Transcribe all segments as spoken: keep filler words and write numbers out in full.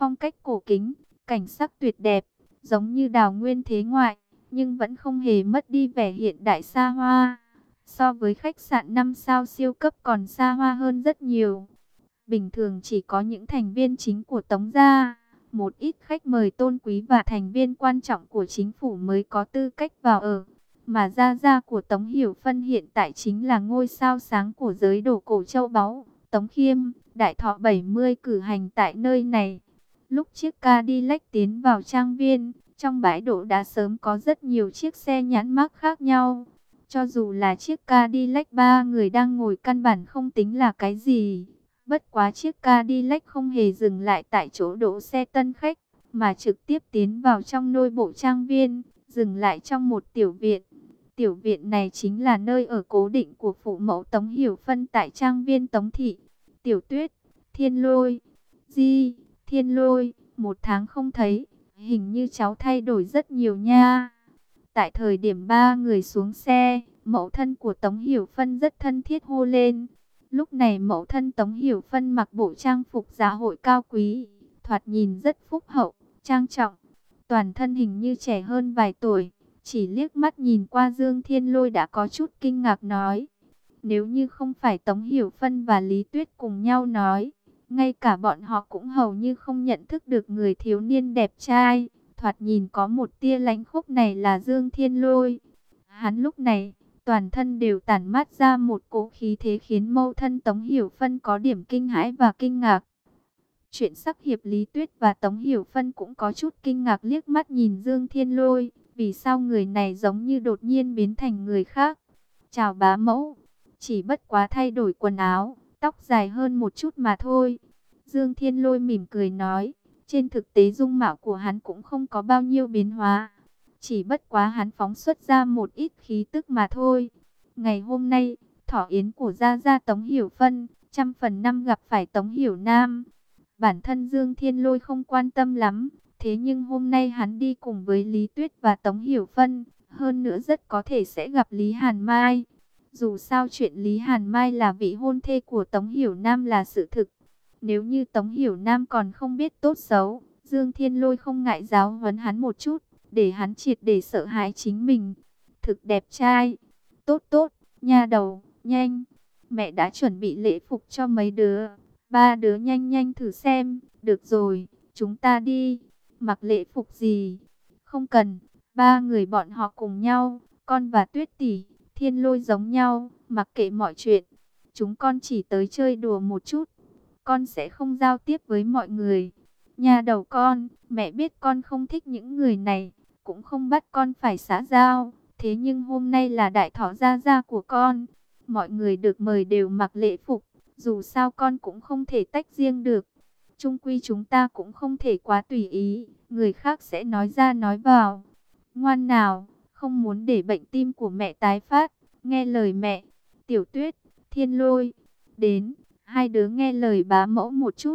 phong cách cổ kính, cảnh sắc tuyệt đẹp, giống như đào nguyên thế ngoại, nhưng vẫn không hề mất đi vẻ hiện đại xa hoa. So với khách sạn năm sao siêu cấp còn xa hoa hơn rất nhiều. Bình thường chỉ có những thành viên chính của Tống gia, một ít khách mời tôn quý và thành viên quan trọng của chính phủ mới có tư cách vào ở. Mà gia gia của Tống Hiểu Phân hiện tại chính là ngôi sao sáng của giới đồ cổ châu báu, Tống Khiêm, đại thọ bảy mươi cử hành tại nơi này. Lúc chiếc Cadillac tiến vào trang viên, trong bãi đỗ đã sớm có rất nhiều chiếc xe nhãn mác khác nhau. Cho dù là chiếc Cadillac ba người đang ngồi căn bản không tính là cái gì. Bất quá chiếc Cadillac không hề dừng lại tại chỗ đỗ xe tân khách, mà trực tiếp tiến vào trong nội bộ trang viên, dừng lại trong một tiểu viện. Tiểu viện này chính là nơi ở cố định của phụ mẫu Tống Hiểu Phân tại trang viên Tống Thị. Tiểu Tuyết, Thiên Lôi, Di, Thiên Lôi, một tháng không thấy, hình như cháu thay đổi rất nhiều nha. Tại thời điểm ba người xuống xe, mẫu thân của Tống Hiểu Phân rất thân thiết hô lên. Lúc này mẫu thân Tống Hiểu Phân mặc bộ trang phục dạ hội cao quý, thoạt nhìn rất phúc hậu, trang trọng. Toàn thân hình như trẻ hơn vài tuổi, chỉ liếc mắt nhìn qua Dương Thiên Lôi đã có chút kinh ngạc nói. Nếu như không phải Tống Hiểu Phân và Lý Tuyết cùng nhau nói, ngay cả bọn họ cũng hầu như không nhận thức được người thiếu niên đẹp trai, thoạt nhìn có một tia lãnh khốc này là Dương Thiên Lôi. Hắn lúc này, toàn thân đều tản mát ra một cỗ khí thế khiến mẫu thân Tống Hiểu Phân có điểm kinh hãi và kinh ngạc. Chuyện sắc hiệp Lý Tuyết và Tống Hiểu Phân cũng có chút kinh ngạc liếc mắt nhìn Dương Thiên Lôi. Vì sao người này giống như đột nhiên biến thành người khác? Chào bá mẫu, chỉ bất quá thay đổi quần áo, tóc dài hơn một chút mà thôi. Dương Thiên Lôi mỉm cười nói, trên thực tế dung mạo của hắn cũng không có bao nhiêu biến hóa. Chỉ bất quá hắn phóng xuất ra một ít khí tức mà thôi. Ngày hôm nay, thọ yến của Gia Gia Tống Hiểu Phân, trăm phần năm gặp phải Tống Hiểu Nam. Bản thân Dương Thiên Lôi không quan tâm lắm, thế nhưng hôm nay hắn đi cùng với Lý Tuyết và Tống Hiểu Phân, hơn nữa rất có thể sẽ gặp Lý Hàn Mai. Dù sao chuyện Lý Hàn Mai là vị hôn thê của Tống Hiểu Nam là sự thực. Nếu như Tống Hiểu Nam còn không biết tốt xấu, Dương Thiên Lôi không ngại giáo huấn hắn một chút, để hắn triệt để sợ hãi chính mình. Thực đẹp trai. Tốt tốt, nha đầu, nhanh. Mẹ đã chuẩn bị lễ phục cho mấy đứa. Ba đứa nhanh nhanh thử xem. Được rồi, chúng ta đi. Mặc lễ phục gì? Không cần. Ba người bọn họ cùng nhau. Con và Tuyết tỷ, Thiên Lôi giống nhau. Mặc kệ mọi chuyện. Chúng con chỉ tới chơi đùa một chút. Con sẽ không giao tiếp với mọi người. Nhà đầu con, mẹ biết con không thích những người này, cũng không bắt con phải xã giao. Thế nhưng hôm nay là đại thọ gia gia của con. Mọi người được mời đều mặc lễ phục. Dù sao con cũng không thể tách riêng được. Chung quy chúng ta cũng không thể quá tùy ý. Người khác sẽ nói ra nói vào. Ngoan nào, không muốn để bệnh tim của mẹ tái phát. Nghe lời mẹ. Tiểu Tuyết, Thiên Lôi, đến. Hai đứa nghe lời bá mẫu một chút.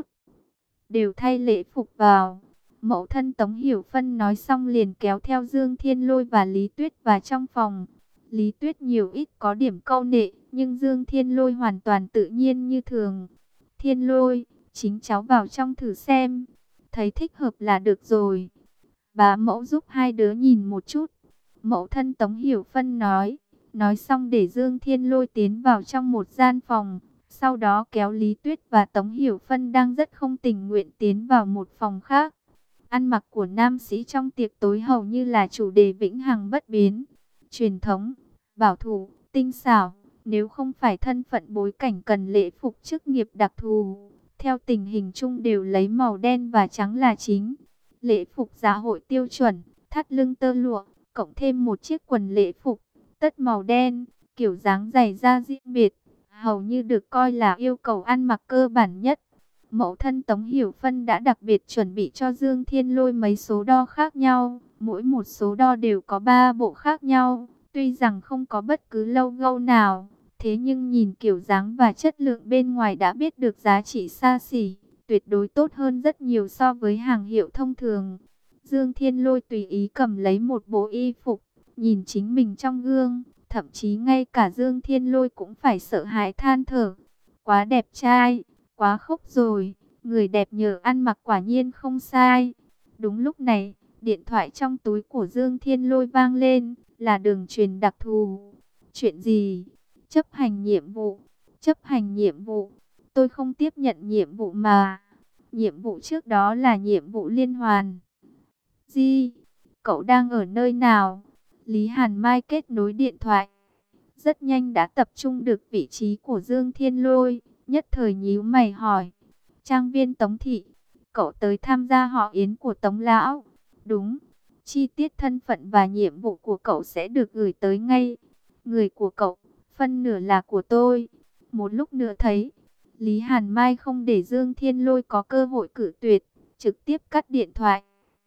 Đều thay lễ phục vào. Mẫu thân Tống Hiểu Phân nói xong liền kéo theo Dương Thiên Lôi và Lý Tuyết vào trong phòng. Lý Tuyết nhiều ít có điểm câu nệ, nhưng Dương Thiên Lôi hoàn toàn tự nhiên như thường. Thiên Lôi, chính cháu vào trong thử xem. Thấy thích hợp là được rồi. Bá mẫu giúp hai đứa nhìn một chút. Mẫu thân Tống Hiểu Phân nói. Nói xong để Dương Thiên Lôi tiến vào trong một gian phòng. Sau đó kéo Lý Tuyết và Tống Hiểu Phân đang rất không tình nguyện tiến vào một phòng khác. Ăn mặc của nam sĩ trong tiệc tối hầu như là chủ đề vĩnh hằng bất biến. Truyền thống, bảo thủ, tinh xảo, nếu không phải thân phận bối cảnh cần lễ phục chức nghiệp đặc thù. Theo tình hình chung đều lấy màu đen và trắng là chính. Lễ phục dạ hội tiêu chuẩn, thắt lưng tơ lụa, cộng thêm một chiếc quần lễ phục, tất màu đen, kiểu dáng giày da riêng biệt. Hầu như được coi là yêu cầu ăn mặc cơ bản nhất. Mẫu thân Tống Hiểu Phân đã đặc biệt chuẩn bị cho Dương Thiên Lôi mấy số đo khác nhau. Mỗi một số đo đều có ba bộ khác nhau. Tuy rằng không có bất cứ logo nào, thế nhưng nhìn kiểu dáng và chất lượng bên ngoài đã biết được giá trị xa xỉ. Tuyệt đối tốt hơn rất nhiều so với hàng hiệu thông thường. Dương Thiên Lôi tùy ý cầm lấy một bộ y phục, nhìn chính mình trong gương. Thậm chí ngay cả Dương Thiên Lôi cũng phải sợ hãi than thở. Quá đẹp trai, quá khốc rồi. Người đẹp nhờ ăn mặc quả nhiên không sai. Đúng lúc này, điện thoại trong túi của Dương Thiên Lôi vang lên, là đường truyền đặc thù. Chuyện gì? Chấp hành nhiệm vụ. Chấp hành nhiệm vụ. Tôi không tiếp nhận nhiệm vụ mà. Nhiệm vụ trước đó là nhiệm vụ liên hoàn. Di, cậu đang ở nơi nào? Lý Hàn Mai kết nối điện thoại. Rất nhanh đã tập trung được vị trí của Dương Thiên Lôi. Nhất thời nhíu mày hỏi. Trang viên Tống Thị. Cậu tới tham gia họ yến của Tống Lão. Đúng. Chi tiết thân phận và nhiệm vụ của cậu sẽ được gửi tới ngay. Người của cậu, phân nửa là của tôi. Một lúc nữa thấy. Lý Hàn Mai không để Dương Thiên Lôi có cơ hội cự tuyệt. Trực tiếp cắt điện thoại.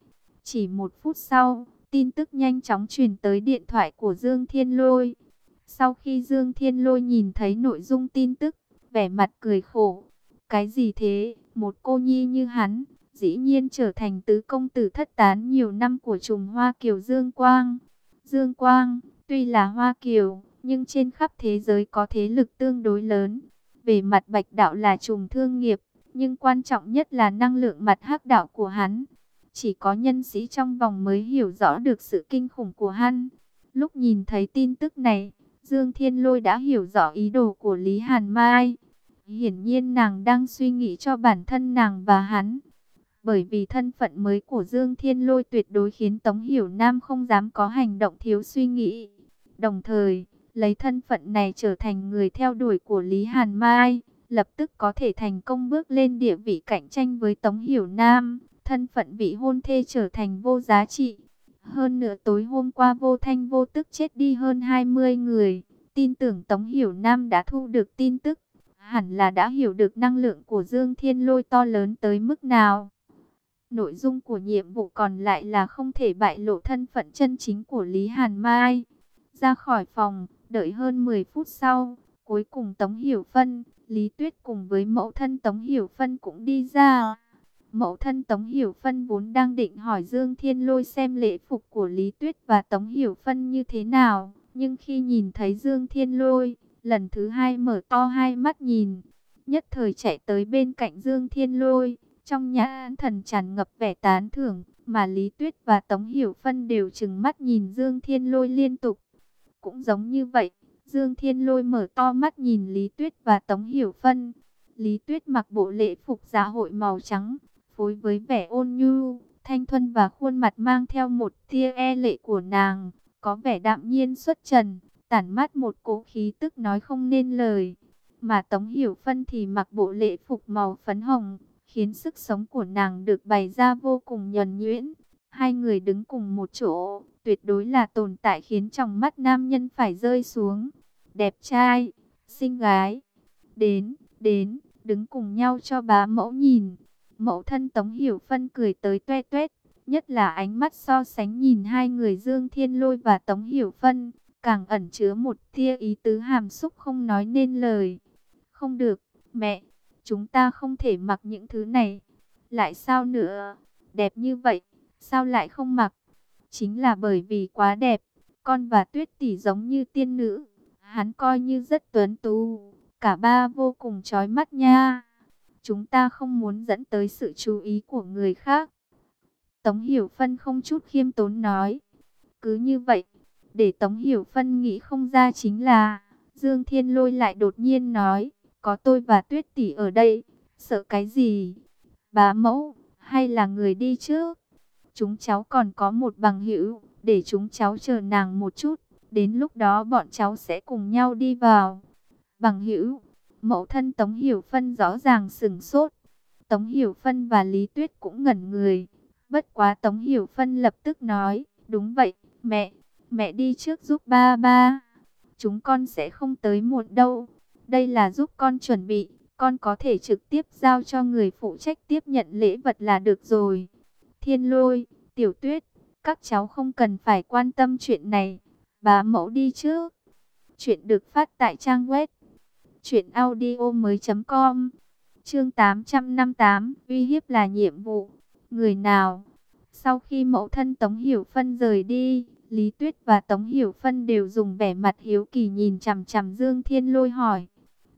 Chỉ một phút sau, tin tức nhanh chóng truyền tới điện thoại của Dương Thiên Lôi. Sau khi Dương Thiên Lôi nhìn thấy nội dung tin tức, vẻ mặt cười khổ. Cái gì thế, một cô nhi như hắn, dĩ nhiên trở thành tứ công tử thất tán nhiều năm của trùng Hoa Kiều Dương Quang. Dương Quang, tuy là Hoa Kiều, nhưng trên khắp thế giới có thế lực tương đối lớn. Về mặt bạch đạo là trùng thương nghiệp, nhưng quan trọng nhất là năng lượng mặt hắc đạo của hắn. Chỉ có nhân sĩ trong vòng mới hiểu rõ được sự kinh khủng của hắn. Lúc nhìn thấy tin tức này, Dương Thiên Lôi đã hiểu rõ ý đồ của Lý Hàn Mai. Hiển nhiên nàng đang suy nghĩ cho bản thân nàng và hắn. Bởi vì thân phận mới của Dương Thiên Lôi tuyệt đối khiến Tống Hiểu Nam không dám có hành động thiếu suy nghĩ. Đồng thời, lấy thân phận này trở thành người theo đuổi của Lý Hàn Mai, lập tức có thể thành công bước lên địa vị cạnh tranh với Tống Hiểu Nam. Thân phận vị hôn thê trở thành vô giá trị. Hơn nữa tối hôm qua vô thanh vô tức chết đi hơn hai mươi người. Tin tưởng Tống Hiểu Nam đã thu được tin tức. Hẳn là đã hiểu được năng lượng của Dương Thiên Lôi to lớn tới mức nào. Nội dung của nhiệm vụ còn lại là không thể bại lộ thân phận chân chính của Lý Hàn Mai. Ra khỏi phòng, đợi hơn mười phút sau, cuối cùng Tống Hiểu Phân, Lý Tuyết cùng với mẫu thân Tống Hiểu Phân cũng đi ra. Mẫu thân Tống Hiểu Phân vốn đang định hỏi Dương Thiên Lôi xem lễ phục của Lý Tuyết và Tống Hiểu Phân như thế nào. Nhưng khi nhìn thấy Dương Thiên Lôi, lần thứ hai mở to hai mắt nhìn. Nhất thời chạy tới bên cạnh Dương Thiên Lôi. Trong nhãn thần tràn ngập vẻ tán thưởng. Mà Lý Tuyết và Tống Hiểu Phân đều trừng mắt nhìn Dương Thiên Lôi liên tục. Cũng giống như vậy, Dương Thiên Lôi mở to mắt nhìn Lý Tuyết và Tống Hiểu Phân. Lý Tuyết mặc bộ lễ phục dạ hội màu trắng, phối với vẻ ôn nhu, thanh thuần và khuôn mặt mang theo một tia e lệ của nàng, có vẻ đạm nhiên xuất trần, tản mát một cỗ khí tức nói không nên lời. Mà Tống Hiểu Phân thì mặc bộ lễ phục màu phấn hồng, khiến sức sống của nàng được bày ra vô cùng nhuần nhuyễn. Hai người đứng cùng một chỗ, tuyệt đối là tồn tại khiến trong mắt nam nhân phải rơi xuống. Đẹp trai, xinh gái, đến, đến, đứng cùng nhau cho bá mẫu nhìn. Mẫu thân Tống Hiểu Phân cười tới toe toét, nhất là ánh mắt so sánh nhìn hai người Dương Thiên Lôi và Tống Hiểu Phân, càng ẩn chứa một tia ý tứ hàm xúc không nói nên lời. Không được, mẹ, chúng ta không thể mặc những thứ này. Lại sao nữa? Đẹp như vậy, sao lại không mặc? Chính là bởi vì quá đẹp, con và Tuyết tỷ giống như tiên nữ, hắn coi như rất tuấn tú, cả ba vô cùng chói mắt nha. Chúng ta không muốn dẫn tới sự chú ý của người khác. Tống Hiểu Phân không chút khiêm tốn nói. Cứ như vậy, để Tống Hiểu Phân nghĩ không ra chính là, Dương Thiên Lôi lại đột nhiên nói, có tôi và Tuyết tỷ ở đây, sợ cái gì? Bá mẫu, hay là người đi trước? Chúng cháu còn có một bằng hữu, để chúng cháu chờ nàng một chút, đến lúc đó bọn cháu sẽ cùng nhau đi vào. Bằng hữu? Mẫu thân Tống Hiểu Phân rõ ràng sửng sốt. Tống Hiểu Phân và Lý Tuyết cũng ngẩn người. Bất quá Tống Hiểu Phân lập tức nói, đúng vậy, mẹ, mẹ đi trước giúp ba ba. Chúng con sẽ không tới muộn đâu. Đây là giúp con chuẩn bị, con có thể trực tiếp giao cho người phụ trách tiếp nhận lễ vật là được rồi. Thiên Lôi, Tiểu Tuyết, các cháu không cần phải quan tâm chuyện này. Bá mẫu đi trước. Chuyện được phát tại trang web truyện audio mới chấm com. Chương tám trăm năm mươi tám, uy hiếp là nhiệm vụ. Người nào? Sau khi mẫu thân Tống Hiểu Phân rời đi, Lý Tuyết và Tống Hiểu Phân đều dùng vẻ mặt hiếu kỳ nhìn chằm chằm Dương Thiên Lôi hỏi.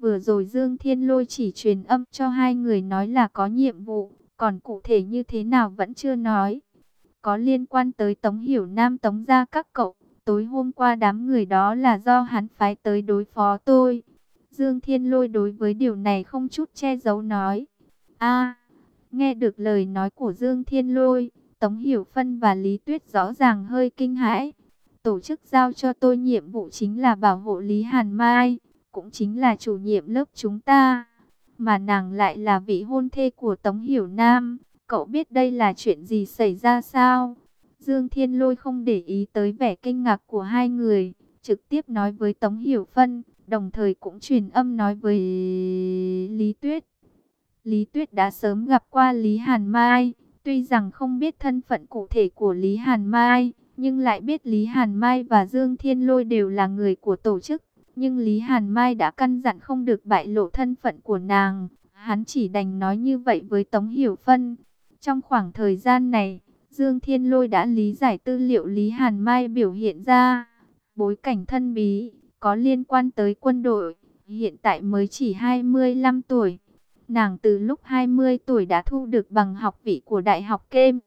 Vừa rồi Dương Thiên Lôi chỉ truyền âm cho hai người nói là có nhiệm vụ, còn cụ thể như thế nào vẫn chưa nói. Có liên quan tới Tống Hiểu Nam Tống gia các cậu, tối hôm qua đám người đó là do hắn phái tới đối phó tôi. Dương Thiên Lôi đối với điều này không chút che giấu nói. A, nghe được lời nói của Dương Thiên Lôi, Tống Hiểu Phân và Lý Tuyết rõ ràng hơi kinh hãi. Tổ chức giao cho tôi nhiệm vụ chính là bảo hộ Lý Hàn Mai, cũng chính là chủ nhiệm lớp chúng ta. Mà nàng lại là vị hôn thê của Tống Hiểu Nam. Cậu biết đây là chuyện gì xảy ra sao? Dương Thiên Lôi không để ý tới vẻ kinh ngạc của hai người, trực tiếp nói với Tống Hiểu Phân, đồng thời cũng truyền âm nói với Lý Tuyết. Lý Tuyết đã sớm gặp qua Lý Hàn Mai, tuy rằng không biết thân phận cụ thể của Lý Hàn Mai, nhưng lại biết Lý Hàn Mai và Dương Thiên Lôi đều là người của tổ chức. Nhưng Lý Hàn Mai đã căn dặn không được bại lộ thân phận của nàng, hắn chỉ đành nói như vậy với Tống Hiểu Phân. Trong khoảng thời gian này, Dương Thiên Lôi đã lý giải tư liệu Lý Hàn Mai biểu hiện ra. Bối cảnh thân bí, có liên quan tới quân đội, hiện tại mới chỉ hai mươi lăm tuổi. Nàng từ lúc hai mươi tuổi đã thu được bằng học vị của Đại học Cambridge.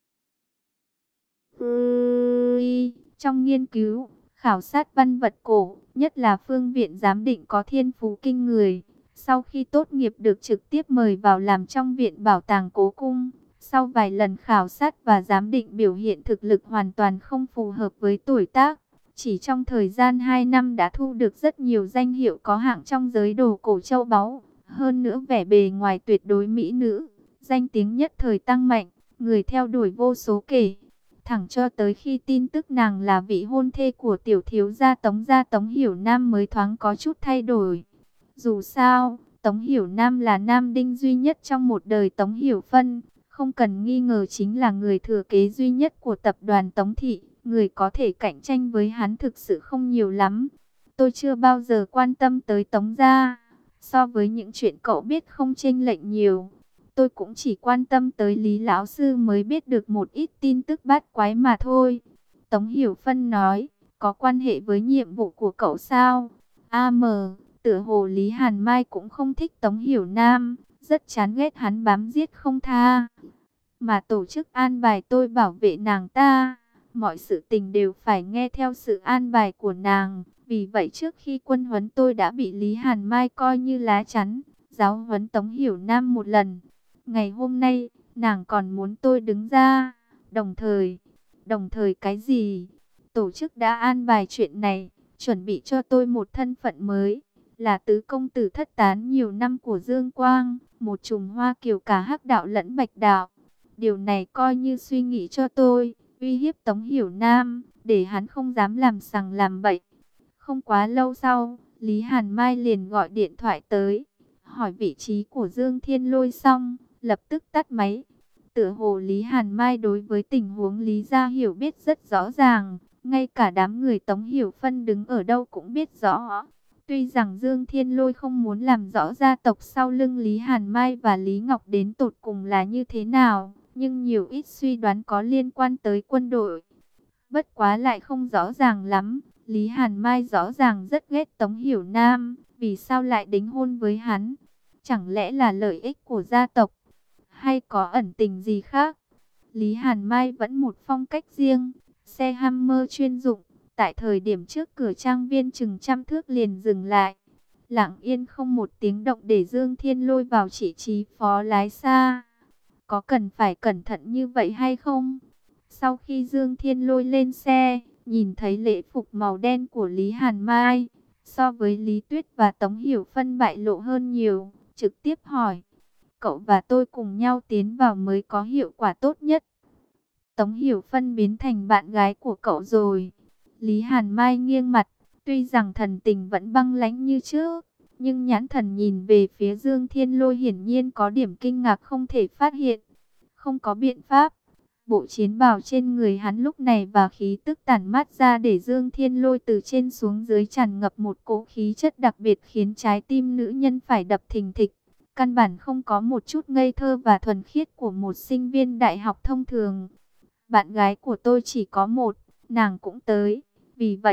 Trong nghiên cứu, khảo sát văn vật cổ, nhất là phương viện giám định có thiên phú kinh người. Sau khi tốt nghiệp được trực tiếp mời vào làm trong viện bảo tàng cố cung. Sau vài lần khảo sát và giám định biểu hiện thực lực hoàn toàn không phù hợp với tuổi tác. Chỉ trong thời gian hai năm đã thu được rất nhiều danh hiệu có hạng trong giới đồ cổ châu báu. Hơn nữa vẻ bề ngoài tuyệt đối mỹ nữ, danh tiếng nhất thời tăng mạnh, người theo đuổi vô số kể. Thẳng cho tới khi tin tức nàng là vị hôn thê của tiểu thiếu gia Tống gia Tống Hiểu Nam mới thoáng có chút thay đổi. Dù sao, Tống Hiểu Nam là nam đinh duy nhất trong một đời Tống Hiểu Phân, không cần nghi ngờ chính là người thừa kế duy nhất của tập đoàn Tống Thị, người có thể cạnh tranh với hắn thực sự không nhiều lắm. Tôi chưa bao giờ quan tâm tới Tống gia, so với những chuyện cậu biết không chênh lệch nhiều. Tôi cũng chỉ quan tâm tới Lý Lão Sư mới biết được một ít tin tức bát quái mà thôi. Tống Hiểu Phân nói, có quan hệ với nhiệm vụ của cậu sao? a em, tựa hồ Lý Hàn Mai cũng không thích Tống Hiểu Nam, rất chán ghét hắn bám giết không tha. Mà tổ chức an bài tôi bảo vệ nàng ta, mọi sự tình đều phải nghe theo sự an bài của nàng. Vì vậy trước khi quân huấn tôi đã bị Lý Hàn Mai coi như lá chắn, giáo huấn Tống Hiểu Nam một lần. Ngày hôm nay, nàng còn muốn tôi đứng ra. Đồng thời, đồng thời cái gì? Tổ chức đã an bài chuyện này, chuẩn bị cho tôi một thân phận mới, là tứ công tử thất tán nhiều năm của Dương Quang, một chùm hoa kiều cả hắc đạo lẫn bạch đạo. Điều này coi như suy nghĩ cho tôi, uy hiếp Tống Hiểu Nam, để hắn không dám làm sằng làm bậy. Không quá lâu sau, Lý Hàn Mai liền gọi điện thoại tới, hỏi vị trí của Dương Thiên Lôi xong, lập tức tắt máy. Tựa hồ Lý Hàn Mai đối với tình huống Lý gia hiểu biết rất rõ ràng, ngay cả đám người Tống Hiểu Phân đứng ở đâu cũng biết rõ. Tuy rằng Dương Thiên Lôi không muốn làm rõ gia tộc sau lưng Lý Hàn Mai và Lý Ngọc đến tột cùng là như thế nào, nhưng nhiều ít suy đoán có liên quan tới quân đội. Bất quá lại không rõ ràng lắm. Lý Hàn Mai rõ ràng rất ghét Tống Hiểu Nam, vì sao lại đính hôn với hắn? Chẳng lẽ là lợi ích của gia tộc, hay có ẩn tình gì khác? Lý Hàn Mai vẫn một phong cách riêng, xe Hummer chuyên dụng, tại thời điểm trước cửa trang viên chừng trăm thước liền dừng lại. Lặng yên không một tiếng động để Dương Thiên Lôi vào vị trí phó lái xa. Có cần phải cẩn thận như vậy hay không? Sau khi Dương Thiên Lôi lên xe, nhìn thấy lễ phục màu đen của Lý Hàn Mai, so với Lý Tuyết và Tống Hiểu Phân bại lộ hơn nhiều, trực tiếp hỏi, cậu và tôi cùng nhau tiến vào mới có hiệu quả tốt nhất. Tống Hiểu Phân biến thành bạn gái của cậu rồi. Lý Hàn Mai nghiêng mặt, tuy rằng thần tình vẫn băng lãnh như trước, nhưng nhãn thần nhìn về phía Dương Thiên Lôi hiển nhiên có điểm kinh ngạc không thể phát hiện. Không có biện pháp. Bộ chiến bào trên người hắn lúc này và khí tức tản mát ra để Dương Thiên Lôi từ trên xuống dưới tràn ngập một cỗ khí chất đặc biệt khiến trái tim nữ nhân phải đập thình thịch. Căn bản không có một chút ngây thơ và thuần khiết của một sinh viên đại học thông thường. Bạn gái của tôi chỉ có một, nàng cũng tới. Vì vậy,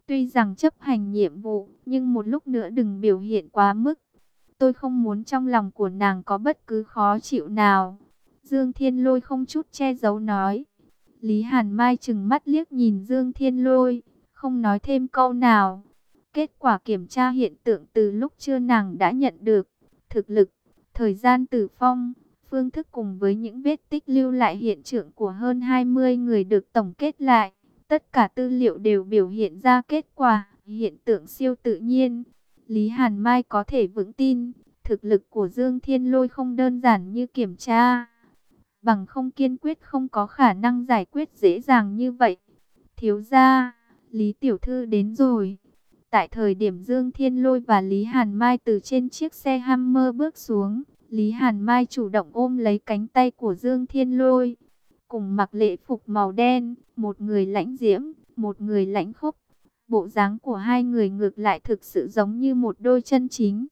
Tuy rằng chấp hành nhiệm vụ, nhưng một lúc nữa đừng biểu hiện quá mức. Tôi không muốn trong lòng của nàng có bất cứ khó chịu nào. Dương Thiên Lôi không chút che giấu nói. Lý Hàn Mai trừng mắt liếc nhìn Dương Thiên Lôi, không nói thêm câu nào. Kết quả kiểm tra hiện tượng từ lúc trưa nàng đã nhận được. Thực lực, thời gian tử phong, phương thức cùng với những vết tích lưu lại hiện trường của hơn hai mươi người được tổng kết lại. Tất cả tư liệu đều biểu hiện ra kết quả, hiện tượng siêu tự nhiên. Lý Hàn Mai có thể vững tin, thực lực của Dương Thiên Lôi không đơn giản như kiểm tra. Bằng không kiên quyết không có khả năng giải quyết dễ dàng như vậy. Thiếu gia, Lý Tiểu Thư đến rồi. Tại thời điểm Dương Thiên Lôi và Lý Hàn Mai từ trên chiếc xe Hummer bước xuống, Lý Hàn Mai chủ động ôm lấy cánh tay của Dương Thiên Lôi. Cùng mặc lễ phục màu đen, một người lãnh diễm, một người lãnh khốc. Bộ dáng của hai người ngược lại thực sự giống như một đôi chân chính.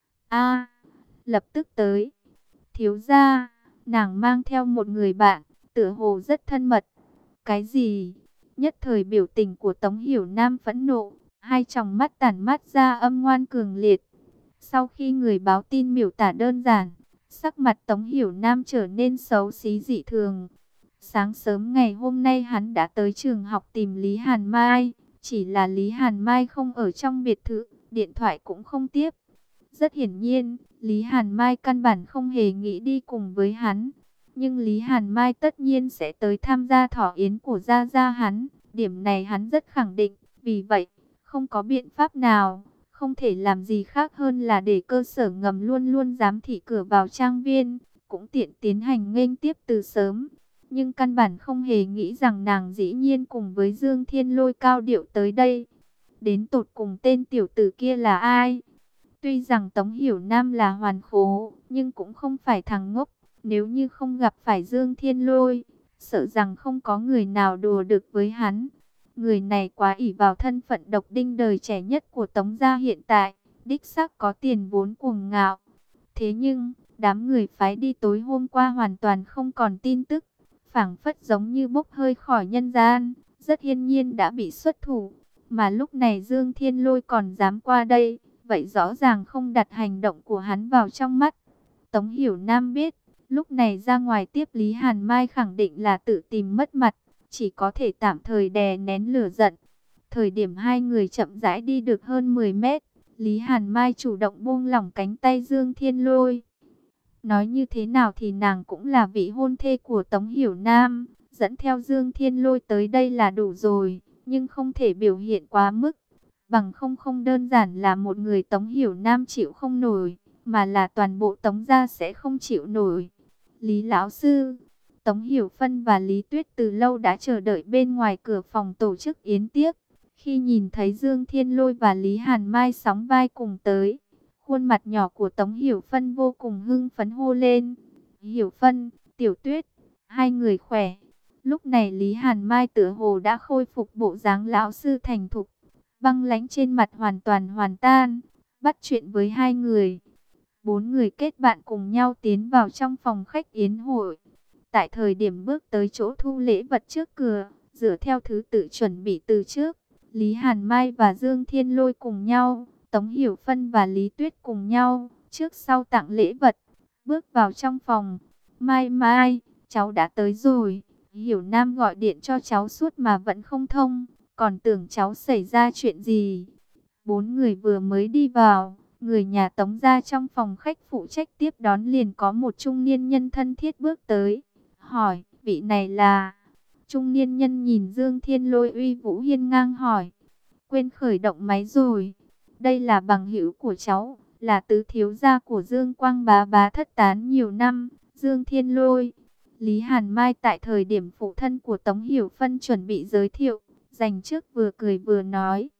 A, lập tức tới. Thiếu gia, nàng mang theo một người bạn, tựa hồ rất thân mật. Cái gì? Nhất thời biểu tình của Tống Hiểu Nam phẫn nộ, hai tròng mắt tản mát ra âm ngoan cường liệt. Sau khi người báo tin miêu tả đơn giản, sắc mặt Tống Hiểu Nam trở nên xấu xí dị thường. Sáng sớm ngày hôm nay hắn đã tới trường học tìm Lý Hàn Mai, chỉ là Lý Hàn Mai không ở trong biệt thự, điện thoại cũng không tiếp. Rất hiển nhiên, Lý Hàn Mai căn bản không hề nghĩ đi cùng với hắn. Nhưng Lý Hàn Mai tất nhiên sẽ tới tham gia thọ yến của Gia Gia hắn. Điểm này hắn rất khẳng định. Vì vậy, không có biện pháp nào, không thể làm gì khác hơn là để cơ sở ngầm luôn luôn giám thị cửa vào trang viên, cũng tiện tiến hành nghênh tiếp từ sớm. Nhưng căn bản không hề nghĩ rằng nàng dĩ nhiên cùng với Dương Thiên Lôi cao điệu tới đây. Đến tột cùng tên tiểu tử kia là ai? Tuy rằng Tống Hiểu Nam là hoàn khố, nhưng cũng không phải thằng ngốc. Nếu như không gặp phải Dương Thiên Lôi, sợ rằng không có người nào đùa được với hắn. Người này quá ỷ vào thân phận độc đinh đời trẻ nhất của Tống gia hiện tại, đích xác có tiền vốn cuồng ngạo. Thế nhưng, đám người phái đi tối hôm qua hoàn toàn không còn tin tức, phảng phất giống như bốc hơi khỏi nhân gian, rất hiển nhiên đã bị xuất thủ. Mà lúc này Dương Thiên Lôi còn dám qua đây, vậy rõ ràng không đặt hành động của hắn vào trong mắt. Tống Hiểu Nam biết, lúc này ra ngoài tiếp Lý Hàn Mai khẳng định là tự tìm mất mặt, chỉ có thể tạm thời đè nén lửa giận. Thời điểm hai người chậm rãi đi được hơn mười mét, Lý Hàn Mai chủ động buông lỏng cánh tay Dương Thiên Lôi. Nói như thế nào thì nàng cũng là vị hôn thê của Tống Hiểu Nam, dẫn theo Dương Thiên Lôi tới đây là đủ rồi, nhưng không thể biểu hiện quá mức. Bằng không không đơn giản là một người Tống Hiểu Nam chịu không nổi, mà là toàn bộ Tống gia sẽ không chịu nổi. Lý lão sư, Tống Hiểu Phân và Lý Tuyết từ lâu đã chờ đợi bên ngoài cửa phòng tổ chức yến tiệc. Khi nhìn thấy Dương Thiên Lôi và Lý Hàn Mai sóng vai cùng tới, khuôn mặt nhỏ của Tống Hiểu Phân vô cùng hưng phấn hô lên. Hiểu Phân, Tiểu Tuyết, hai người khỏe. Lúc này Lý Hàn Mai tựa hồ đã khôi phục bộ dáng lão sư thành thục, băng lãnh trên mặt hoàn toàn hoàn tan, bắt chuyện với hai người. Bốn người kết bạn cùng nhau tiến vào trong phòng khách yến hội. Tại thời điểm bước tới chỗ thu lễ vật trước cửa, dựa theo thứ tự chuẩn bị từ trước, Lý Hàn Mai và Dương Thiên Lôi cùng nhau, Tống Hiểu Phân và Lý Tuyết cùng nhau, trước sau tặng lễ vật. Bước vào trong phòng, Mai Mai, cháu đã tới rồi. Hiểu Nam gọi điện cho cháu suốt mà vẫn không thông, còn tưởng cháu xảy ra chuyện gì. Bốn người vừa mới đi vào, người nhà Tống gia trong phòng khách phụ trách tiếp đón liền có một trung niên nhân thân thiết bước tới, hỏi, vị này là... Trung niên nhân nhìn Dương Thiên Lôi uy vũ hiên ngang hỏi, quên khởi động máy rồi. Đây là bằng hữu của cháu, là tứ thiếu gia của Dương Quang bá bá thất tán nhiều năm, Dương Thiên Lôi. Lý Hàn Mai tại thời điểm phụ thân của Tống Hiểu Phân chuẩn bị giới thiệu, dành trước vừa cười vừa nói,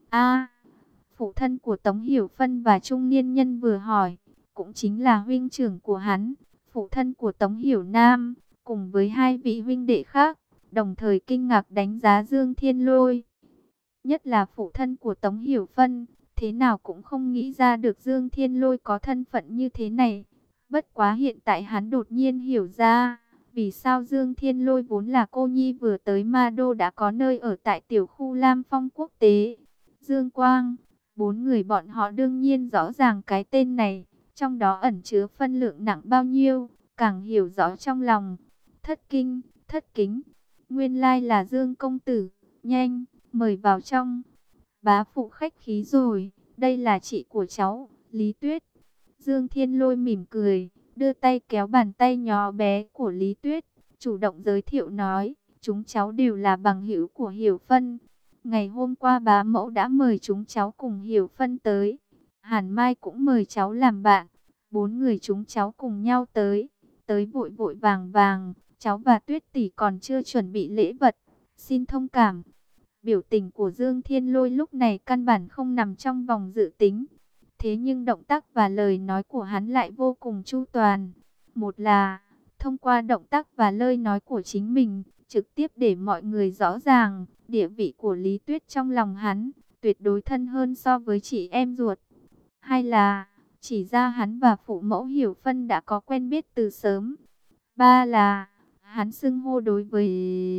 a phụ thân của Tống Hiểu Phân và trung niên nhân vừa hỏi, cũng chính là huynh trưởng của hắn, phụ thân của Tống Hiểu Nam, cùng với hai vị huynh đệ khác, đồng thời kinh ngạc đánh giá Dương Thiên Lôi. Nhất là phụ thân của Tống Hiểu Phân, thế nào cũng không nghĩ ra được Dương Thiên Lôi có thân phận như thế này. Bất quá hiện tại hắn đột nhiên hiểu ra, vì sao Dương Thiên Lôi vốn là cô nhi vừa tới Ma Đô đã có nơi ở tại tiểu khu Lam Phong quốc tế. Dương Quang. Bốn người bọn họ đương nhiên rõ ràng cái tên này, trong đó ẩn chứa phân lượng nặng bao nhiêu, càng hiểu rõ trong lòng. Thất kinh, thất kính, nguyên lai là Dương công tử, nhanh, mời vào trong. Bá phụ khách khí rồi, đây là chị của cháu, Lý Tuyết. Dương Thiên Lôi mỉm cười, đưa tay kéo bàn tay nhỏ bé của Lý Tuyết, chủ động giới thiệu nói, chúng cháu đều là bằng hữu của Hiểu Phân. Ngày hôm qua bá mẫu đã mời chúng cháu cùng Hiểu Phân tới. Hàn Mai cũng mời cháu làm bạn. Bốn người chúng cháu cùng nhau tới. Tới vội vội vàng vàng. Cháu và Tuyết tỷ còn chưa chuẩn bị lễ vật. Xin thông cảm. Biểu tình của Dương Thiên Lôi lúc này căn bản không nằm trong vòng dự tính. Thế nhưng động tác và lời nói của hắn lại vô cùng chu toàn. Một là thông qua động tác và lời nói của chính mình, trực tiếp để mọi người rõ ràng, địa vị của Lý Tuyết trong lòng hắn, tuyệt đối thân hơn so với chị em ruột. Hai là, chỉ ra hắn và phụ mẫu Hiểu Phân đã có quen biết từ sớm. Ba là, hắn xưng hô đối với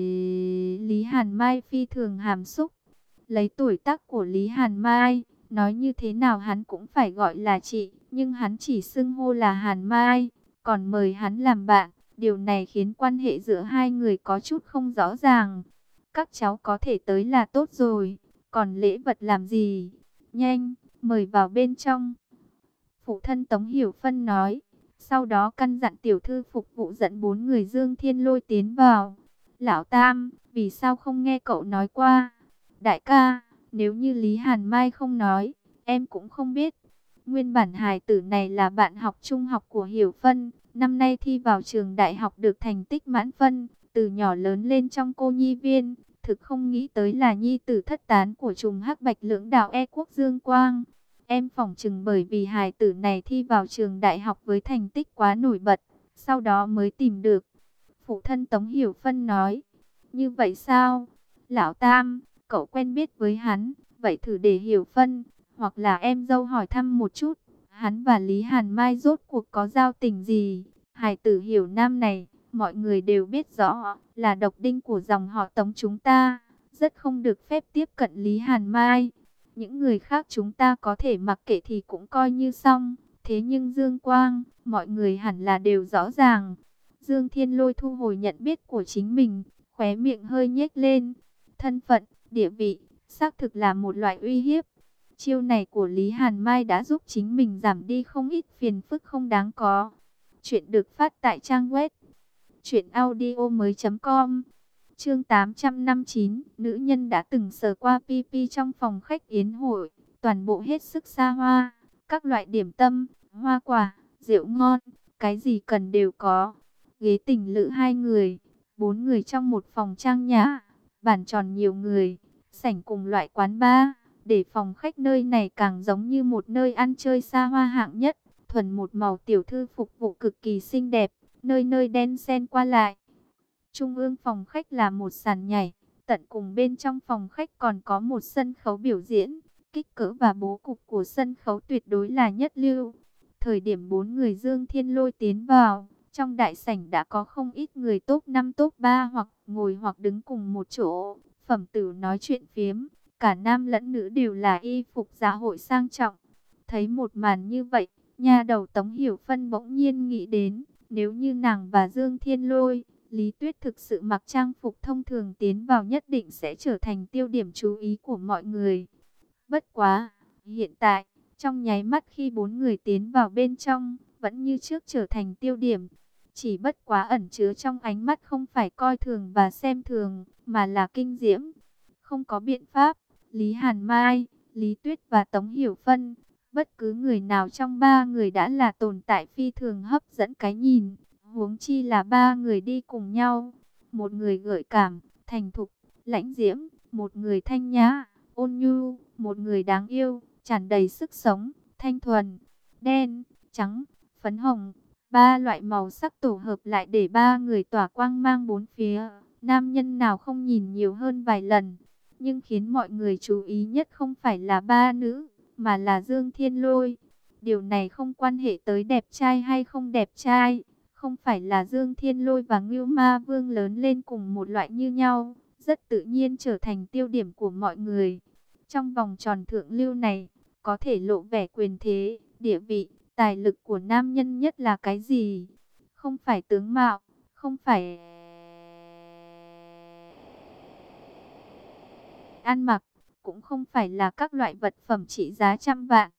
Lý Hàn Mai phi thường hàm xúc. Lấy tuổi tác của Lý Hàn Mai, nói như thế nào hắn cũng phải gọi là chị, nhưng hắn chỉ xưng hô là Hàn Mai, còn mời hắn làm bạn. Điều này khiến quan hệ giữa hai người có chút không rõ ràng. Các cháu có thể tới là tốt rồi, còn lễ vật làm gì? Nhanh, mời vào bên trong. Phụ thân Tống Hiểu Phân nói, sau đó căn dặn tiểu thư phục vụ dẫn bốn người Dương Thiên Lôi tiến vào. Lão Tam, vì sao không nghe cậu nói qua? Đại ca, nếu như Lý Hàn Mai không nói, em cũng không biết. Nguyên bản hài tử này là bạn học trung học của Hiểu Phân, năm nay thi vào trường đại học được thành tích mãn phân, từ nhỏ lớn lên trong cô nhi viên, thực không nghĩ tới là nhi tử thất tán của trùng hắc bạch lưỡng đạo e quốc Dương Quang. Em phỏng chừng bởi vì hài tử này thi vào trường đại học với thành tích quá nổi bật, sau đó mới tìm được. Phụ thân Tống Hiểu Phân nói, như vậy sao? Lão Tam, cậu quen biết với hắn, vậy thử để Hiểu Phân, hoặc là em dâu hỏi thăm một chút, hắn và Lý Hàn Mai rốt cuộc có giao tình gì? Hài tử Hiểu Nam này, mọi người đều biết rõ, là độc đinh của dòng họ Tống chúng ta, rất không được phép tiếp cận Lý Hàn Mai. Những người khác chúng ta có thể mặc kệ thì cũng coi như xong, thế nhưng Dương Quang, mọi người hẳn là đều rõ ràng. Dương Thiên Lôi thu hồi nhận biết của chính mình, khóe miệng hơi nhếch lên. Thân phận, địa vị, xác thực là một loại uy hiếp. Chiêu này của Lý Hàn Mai đã giúp chính mình giảm đi không ít phiền phức không đáng có. Chuyện được phát tại trang web truyện audio mới chấm com. Chương tám trăm năm mươi chín, nữ nhân đã từng sờ qua pi pi trong phòng khách yến hội, toàn bộ hết sức xa hoa, các loại điểm tâm, hoa quả, rượu ngon, cái gì cần đều có. Ghế tình lữ hai người, bốn người trong một phòng trang nhã, bàn tròn nhiều người, sảnh cùng loại quán bar, để phòng khách nơi này càng giống như một nơi ăn chơi xa hoa hạng nhất, thuần một màu tiểu thư phục vụ cực kỳ xinh đẹp, nơi nơi đen xen qua lại. Trung ương phòng khách là một sàn nhảy, tận cùng bên trong phòng khách còn có một sân khấu biểu diễn, kích cỡ và bố cục của sân khấu tuyệt đối là nhất lưu. Thời điểm bốn người Dương Thiên Lôi tiến vào, trong đại sảnh đã có không ít người top năm top ba hoặc ngồi hoặc đứng cùng một chỗ, phẩm tử nói chuyện phiếm, cả nam lẫn nữ đều là y phục dạ hội sang trọng. Thấy một màn như vậy, nha đầu Tống Hiểu Phân bỗng nhiên nghĩ đến, nếu như nàng và Dương Thiên Lôi, Lý Tuyết thực sự mặc trang phục thông thường tiến vào nhất định sẽ trở thành tiêu điểm chú ý của mọi người. Bất quá, hiện tại, trong nháy mắt khi bốn người tiến vào bên trong, vẫn như trước trở thành tiêu điểm. Chỉ bất quá ẩn chứa trong ánh mắt không phải coi thường và xem thường, mà là kinh diễm. Không có biện pháp, Lý Hàn Mai, Lý Tuyết và Tống Hiểu Phân, bất cứ người nào trong ba người đã là tồn tại phi thường hấp dẫn cái nhìn. Huống chi là ba người đi cùng nhau, một người gợi cảm, thành thục, lãnh diễm, một người thanh nhã, ôn nhu, một người đáng yêu, tràn đầy sức sống, thanh thuần, đen, trắng, phấn hồng. Ba loại màu sắc tổ hợp lại để ba người tỏa quang mang bốn phía. Nam nhân nào không nhìn nhiều hơn vài lần, nhưng khiến mọi người chú ý nhất không phải là ba nữ, mà là Dương Thiên Lôi. Điều này không quan hệ tới đẹp trai hay không đẹp trai. Không phải là Dương Thiên Lôi và Ngưu Ma Vương lớn lên cùng một loại như nhau, rất tự nhiên trở thành tiêu điểm của mọi người. Trong vòng tròn thượng lưu này, có thể lộ vẻ quyền thế, địa vị, tài lực của nam nhân nhất là cái gì? Không phải tướng mạo, không phải ăn mặc, cũng không phải là các loại vật phẩm trị giá trăm vạn,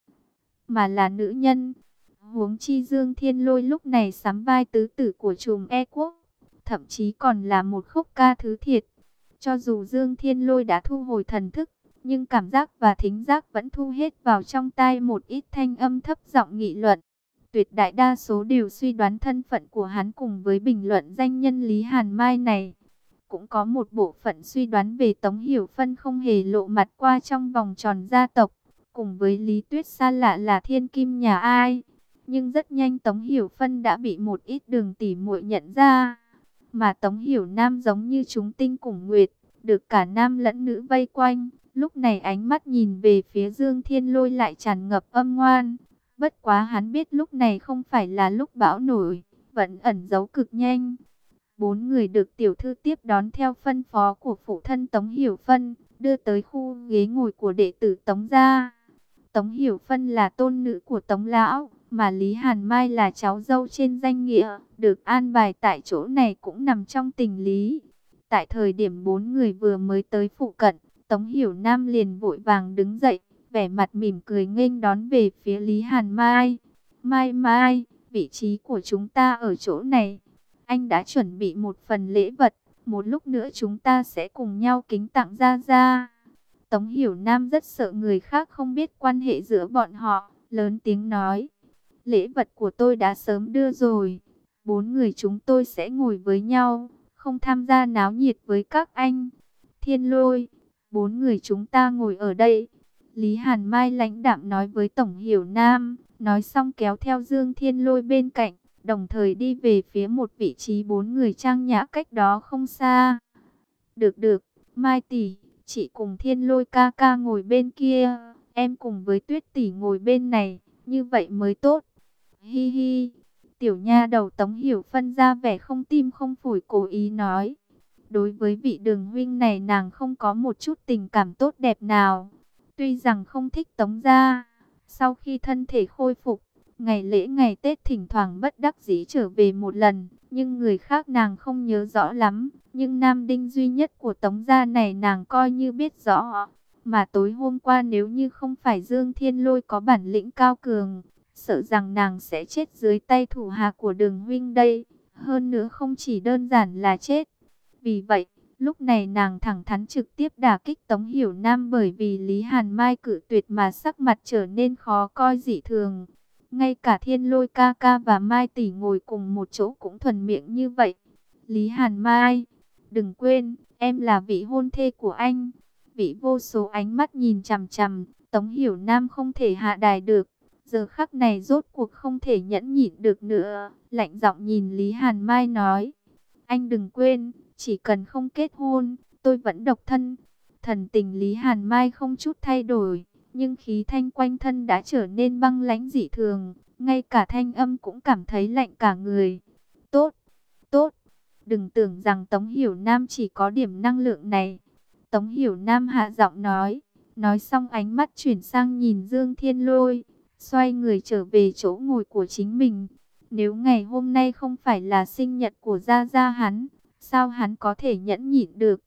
mà là nữ nhân. Huống chi Dương Thiên Lôi lúc này sắm vai tứ tử của trùm E quốc, thậm chí còn là một khúc ca thứ thiệt. Cho dù Dương Thiên Lôi đã thu hồi thần thức, nhưng cảm giác và thính giác vẫn thu hết vào trong tai một ít thanh âm thấp giọng nghị luận. Tuyệt đại đa số đều suy đoán thân phận của hắn, cùng với bình luận danh nhân Lý Hàn Mai này. Cũng có một bộ phận suy đoán về Tống Hiểu Phân không hề lộ mặt qua trong vòng tròn gia tộc, cùng với Lý Tuyết xa lạ là thiên kim nhà ai. Nhưng rất nhanh Tống Hiểu Phân đã bị một ít đường tỉ muội nhận ra. Mà Tống Hiểu Nam giống như chúng tinh cùng nguyệt, được cả nam lẫn nữ vây quanh. Lúc này ánh mắt nhìn về phía Dương Thiên Lôi lại tràn ngập âm ngoan. Bất quá hắn biết lúc này không phải là lúc bão nổi, vẫn ẩn giấu cực nhanh. Bốn người được tiểu thư tiếp đón theo phân phó của phụ thân Tống Hiểu Phân, đưa tới khu ghế ngồi của đệ tử Tống gia. Tống Hiểu Phân là tôn nữ của Tống Lão, mà Lý Hàn Mai là cháu dâu trên danh nghĩa, được an bài tại chỗ này cũng nằm trong tình lý. Tại thời điểm bốn người vừa mới tới phụ cận, Tống Hiểu Nam liền vội vàng đứng dậy, vẻ mặt mỉm cười nghênh đón về phía Lý Hàn Mai. Mai Mai, vị trí của chúng ta ở chỗ này. Anh đã chuẩn bị một phần lễ vật, một lúc nữa chúng ta sẽ cùng nhau kính tặng Gia Gia. Tống Hiểu Nam rất sợ người khác không biết quan hệ giữa bọn họ, lớn tiếng nói. Lễ vật của tôi đã sớm đưa rồi, bốn người chúng tôi sẽ ngồi với nhau, không tham gia náo nhiệt với các anh. Thiên Lôi, bốn người chúng ta ngồi ở đây. Lý Hàn Mai lãnh đạm nói với Tổng Hiểu Nam, nói xong kéo theo Dương Thiên Lôi bên cạnh, đồng thời đi về phía một vị trí bốn người trang nhã cách đó không xa. Được được, Mai tỷ, chị cùng Thiên Lôi ca ca ngồi bên kia, em cùng với Tuyết tỷ ngồi bên này, như vậy mới tốt. Hi hi, tiểu nha đầu Tống Hiểu Phân ra vẻ không tim không phổi cố ý nói. Đối với vị Đường huynh này nàng không có một chút tình cảm tốt đẹp nào. Tuy rằng không thích Tống gia, sau khi thân thể khôi phục, ngày lễ ngày Tết thỉnh thoảng bất đắc dĩ trở về một lần, nhưng người khác nàng không nhớ rõ lắm. Nhưng nam đinh duy nhất của Tống gia này nàng coi như biết rõ. Mà tối hôm qua nếu như không phải Dương Thiên Lôi có bản lĩnh cao cường, sợ rằng nàng sẽ chết dưới tay thủ hạ của Đường huynh đây. Hơn nữa không chỉ đơn giản là chết. Vì vậy, lúc này nàng thẳng thắn trực tiếp đả kích Tống Hiểu Nam, bởi vì Lý Hàn Mai cự tuyệt mà sắc mặt trở nên khó coi dị thường. Ngay cả Thiên Lôi ca ca và Mai tỷ ngồi cùng một chỗ cũng thuần miệng như vậy. Lý Hàn Mai, đừng quên, em là vị hôn thê của anh. Vị vô số ánh mắt nhìn chằm chằm, Tống Hiểu Nam không thể hạ đài được. Giờ khắc này rốt cuộc không thể nhẫn nhịn được nữa, lạnh giọng nhìn Lý Hàn Mai nói. Anh đừng quên, chỉ cần không kết hôn, tôi vẫn độc thân. Thần tình Lý Hàn Mai không chút thay đổi, nhưng khí thanh quanh thân đã trở nên băng lãnh dị thường, ngay cả thanh âm cũng cảm thấy lạnh cả người. Tốt, tốt, đừng tưởng rằng Tống Hiểu Nam chỉ có điểm năng lượng này. Tống Hiểu Nam hạ giọng nói, nói xong ánh mắt chuyển sang nhìn Dương Thiên Lôi, xoay người trở về chỗ ngồi của chính mình. Nếu ngày hôm nay không phải là sinh nhật của Gia Gia hắn, sao hắn có thể nhẫn nhịn được?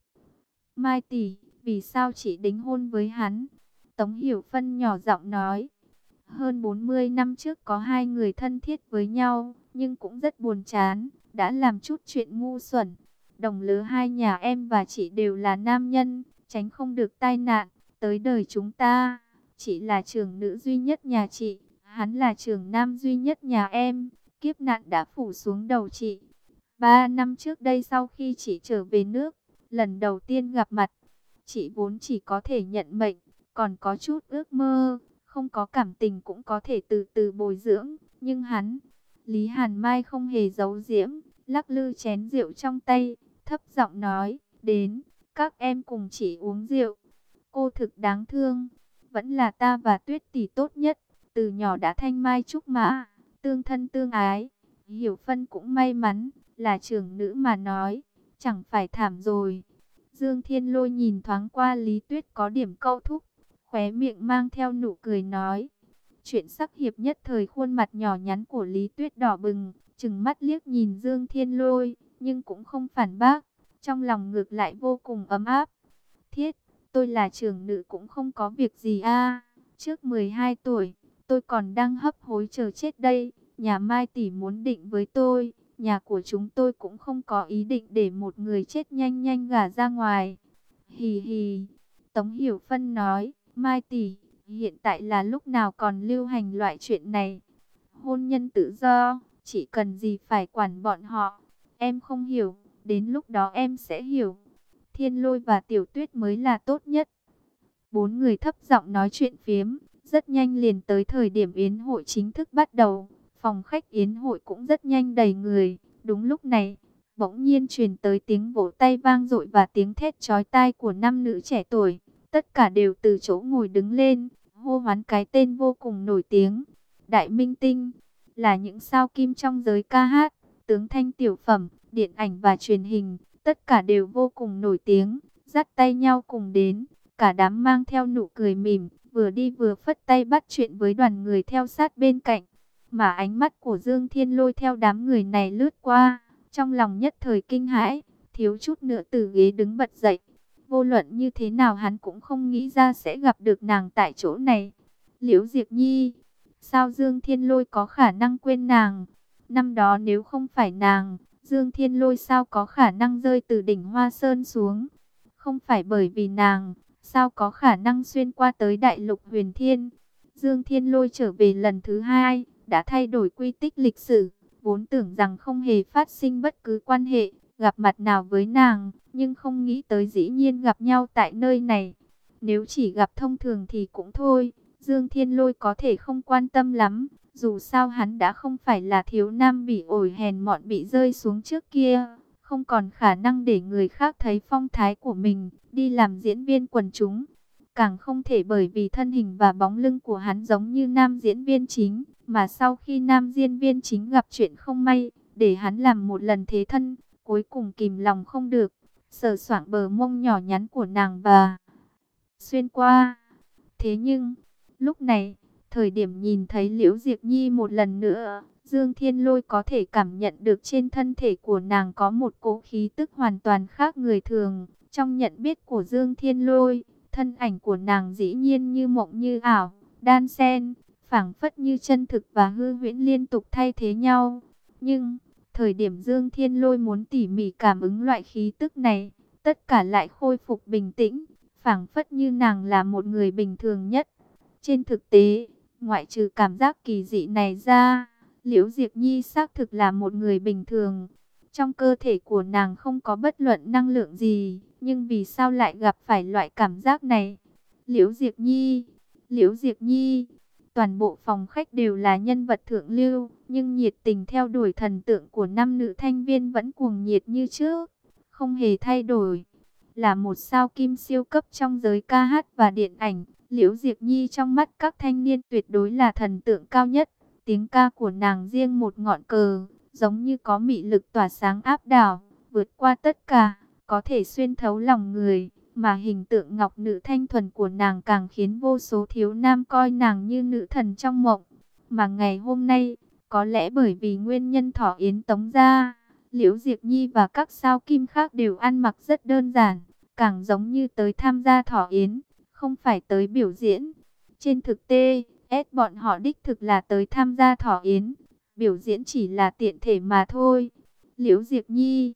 Mai tỷ, vì sao chỉ đính hôn với hắn? Tống Hiểu Phân nhỏ giọng nói. Hơn bốn mươi năm trước có hai người thân thiết với nhau, nhưng cũng rất buồn chán, đã làm chút chuyện ngu xuẩn. Đồng lứa hai nhà em và chị đều là nam nhân, tránh không được tai nạn. Tới đời chúng ta, chị là trưởng nữ duy nhất nhà chị, hắn là trưởng nam duy nhất nhà em. Kiếp nạn đã phủ xuống đầu chị. Ba năm trước đây sau khi chị trở về nước, lần đầu tiên gặp mặt, chị vốn chỉ có thể nhận mệnh, còn có chút ước mơ, không có cảm tình cũng có thể từ từ bồi dưỡng. Nhưng hắn, Lý Hàn Mai không hề giấu giếm, lắc lư chén rượu trong tay, thấp giọng nói, đến, các em cùng chị uống rượu. Cô thực đáng thương, vẫn là ta và Tuyết tỷ tốt nhất, từ nhỏ đã thanh mai trúc mã, tương thân tương ái. Hiểu Phân cũng may mắn, là trưởng nữ mà nói, chẳng phải thảm rồi. Dương Thiên Lôi nhìn thoáng qua Lý Tuyết có điểm câu thúc, khóe miệng mang theo nụ cười nói. Chuyện sắc hiệp nhất thời khuôn mặt nhỏ nhắn của Lý Tuyết đỏ bừng, trừng mắt liếc nhìn Dương Thiên Lôi, nhưng cũng không phản bác, trong lòng ngược lại vô cùng ấm áp. Thiết, tôi là trưởng nữ cũng không có việc gì a. Trước mười hai tuổi, tôi còn đang hấp hối chờ chết đây. Nhà Mai tỷ muốn định với tôi, nhà của chúng tôi cũng không có ý định để một người chết nhanh nhanh gả ra ngoài. Hì hì, Tống Hiểu Phân nói, Mai tỷ, hiện tại là lúc nào còn lưu hành loại chuyện này. Hôn nhân tự do, chỉ cần gì phải quản bọn họ. Em không hiểu, đến lúc đó em sẽ hiểu. Thiên Lôi và Tiểu Tuyết mới là tốt nhất. Bốn người thấp giọng nói chuyện phiếm, rất nhanh liền tới thời điểm yến hội chính thức bắt đầu. Phòng khách yến hội cũng rất nhanh đầy người. Đúng lúc này, bỗng nhiên truyền tới tiếng vỗ tay vang dội và tiếng thét chói tai của năm nữ trẻ tuổi. Tất cả đều từ chỗ ngồi đứng lên, hô hoán cái tên vô cùng nổi tiếng. Đại minh tinh, là những sao kim trong giới ca hát, tướng thanh tiểu phẩm, điện ảnh và truyền hình. Tất cả đều vô cùng nổi tiếng, dắt tay nhau cùng đến. Cả đám mang theo nụ cười mỉm, vừa đi vừa phất tay bắt chuyện với đoàn người theo sát bên cạnh. Mà ánh mắt của Dương Thiên Lôi theo đám người này lướt qua, trong lòng nhất thời kinh hãi, thiếu chút nữa từ ghế đứng bật dậy. Vô luận như thế nào hắn cũng không nghĩ ra sẽ gặp được nàng tại chỗ này. Liễu Diệp Nhi, sao Dương Thiên Lôi có khả năng quên nàng? Năm đó nếu không phải nàng, Dương Thiên Lôi sao có khả năng rơi từ đỉnh Hoa Sơn xuống? Không phải bởi vì nàng, sao có khả năng xuyên qua tới đại lục huyền thiên? Dương Thiên Lôi trở về lần thứ hai, đã thay đổi quy tích lịch sử, vốn tưởng rằng không hề phát sinh bất cứ quan hệ, gặp mặt nào với nàng, nhưng không nghĩ tới dĩ nhiên gặp nhau tại nơi này. Nếu chỉ gặp thông thường thì cũng thôi, Dương Thiên Lôi có thể không quan tâm lắm, dù sao hắn đã không phải là thiếu nam bị ổi hèn mọn bị rơi xuống trước kia, không còn khả năng để người khác thấy phong thái của mình, đi làm diễn viên quần chúng. Càng không thể bởi vì thân hình và bóng lưng của hắn giống như nam diễn viên chính, mà sau khi nam diễn viên chính gặp chuyện không may, để hắn làm một lần thế thân, cuối cùng kìm lòng không được, sờ soạng bờ mông nhỏ nhắn của nàng và xuyên qua. Thế nhưng, lúc này, thời điểm nhìn thấy Liễu Diệp Nhi một lần nữa, Dương Thiên Lôi có thể cảm nhận được trên thân thể của nàng có một cỗ khí tức hoàn toàn khác người thường. Trong nhận biết của Dương Thiên Lôi, thân ảnh của nàng dĩ nhiên như mộng như ảo, đan xen, phảng phất như chân thực và hư huyễn liên tục thay thế nhau. Nhưng, thời điểm Dương Thiên Lôi muốn tỉ mỉ cảm ứng loại khí tức này, tất cả lại khôi phục bình tĩnh, phảng phất như nàng là một người bình thường nhất. Trên thực tế, ngoại trừ cảm giác kỳ dị này ra, Liễu Diệp Nhi xác thực là một người bình thường. Trong cơ thể của nàng không có bất luận năng lượng gì, nhưng vì sao lại gặp phải loại cảm giác này? Liễu Diệp Nhi, Liễu Diệp Nhi, toàn bộ phòng khách đều là nhân vật thượng lưu, nhưng nhiệt tình theo đuổi thần tượng của năm nữ thanh viên vẫn cuồng nhiệt như trước, không hề thay đổi. Là một sao kim siêu cấp trong giới ca hát và điện ảnh, Liễu Diệp Nhi trong mắt các thanh niên tuyệt đối là thần tượng cao nhất. Tiếng ca của nàng riêng một ngọn cờ, giống như có mị lực tỏa sáng áp đảo, vượt qua tất cả, có thể xuyên thấu lòng người. Mà hình tượng ngọc nữ thanh thuần của nàng càng khiến vô số thiếu nam coi nàng như nữ thần trong mộng. Mà ngày hôm nay, có lẽ bởi vì nguyên nhân thọ yến tống gia, Liễu Diệp Nhi và các sao kim khác đều ăn mặc rất đơn giản, càng giống như tới tham gia thọ yến, không phải tới biểu diễn. Trên thực tế, ép bọn họ đích thực là tới tham gia thọ yến, biểu diễn chỉ là tiện thể mà thôi. Liễu Diệp Nhi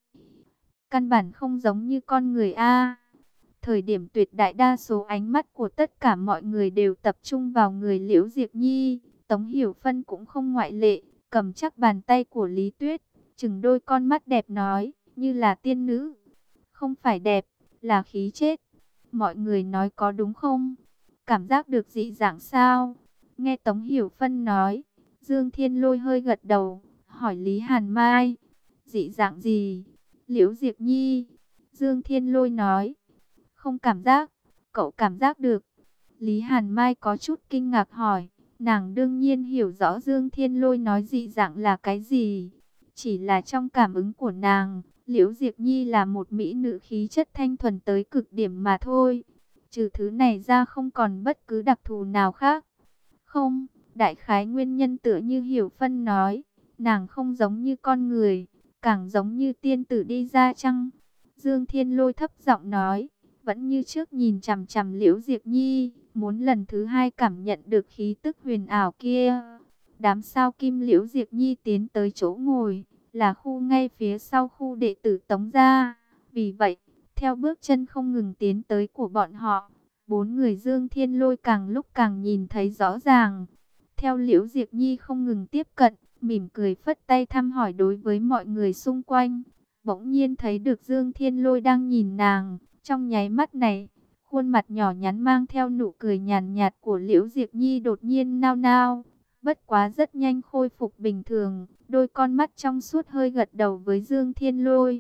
căn bản không giống như con người a. Thời điểm tuyệt đại đa số ánh mắt của tất cả mọi người đều tập trung vào người Liễu Diệp Nhi, Tống Hiểu Phân cũng không ngoại lệ, cầm chắc bàn tay của Lý Tuyết, chừng đôi con mắt đẹp nói, như là tiên nữ. Không phải đẹp, là khí chết. Mọi người nói có đúng không? Cảm giác được dị dạng sao? Nghe Tống Hiểu Phân nói, Dương Thiên Lôi hơi gật đầu, hỏi Lý Hàn Mai, dị dạng gì? Liễu Diệp Nhi, Dương Thiên Lôi nói, không cảm giác, cậu cảm giác được. Lý Hàn Mai có chút kinh ngạc hỏi, nàng đương nhiên hiểu rõ Dương Thiên Lôi nói dị dạng là cái gì. Chỉ là trong cảm ứng của nàng, Liễu Diệp Nhi là một mỹ nữ khí chất thanh thuần tới cực điểm mà thôi. Trừ thứ này ra không còn bất cứ đặc thù nào khác. Không, đại khái nguyên nhân tựa như Hiểu Phân nói, nàng không giống như con người, càng giống như tiên tử đi ra chăng. Dương Thiên Lôi thấp giọng nói, vẫn như trước nhìn chằm chằm Liễu Diệp Nhi, muốn lần thứ hai cảm nhận được khí tức huyền ảo kia. Đám sao kim Liễu Diệp Nhi tiến tới chỗ ngồi, là khu ngay phía sau khu đệ tử Tống gia. Vì vậy, theo bước chân không ngừng tiến tới của bọn họ, bốn người Dương Thiên Lôi càng lúc càng nhìn thấy rõ ràng. Theo Liễu Diệp Nhi không ngừng tiếp cận, mỉm cười phất tay thăm hỏi đối với mọi người xung quanh. Bỗng nhiên thấy được Dương Thiên Lôi đang nhìn nàng, trong nháy mắt này, khuôn mặt nhỏ nhắn mang theo nụ cười nhàn nhạt của Liễu Diệp Nhi đột nhiên nao nao. Bất quá rất nhanh khôi phục bình thường, đôi con mắt trong suốt hơi gật đầu với Dương Thiên Lôi.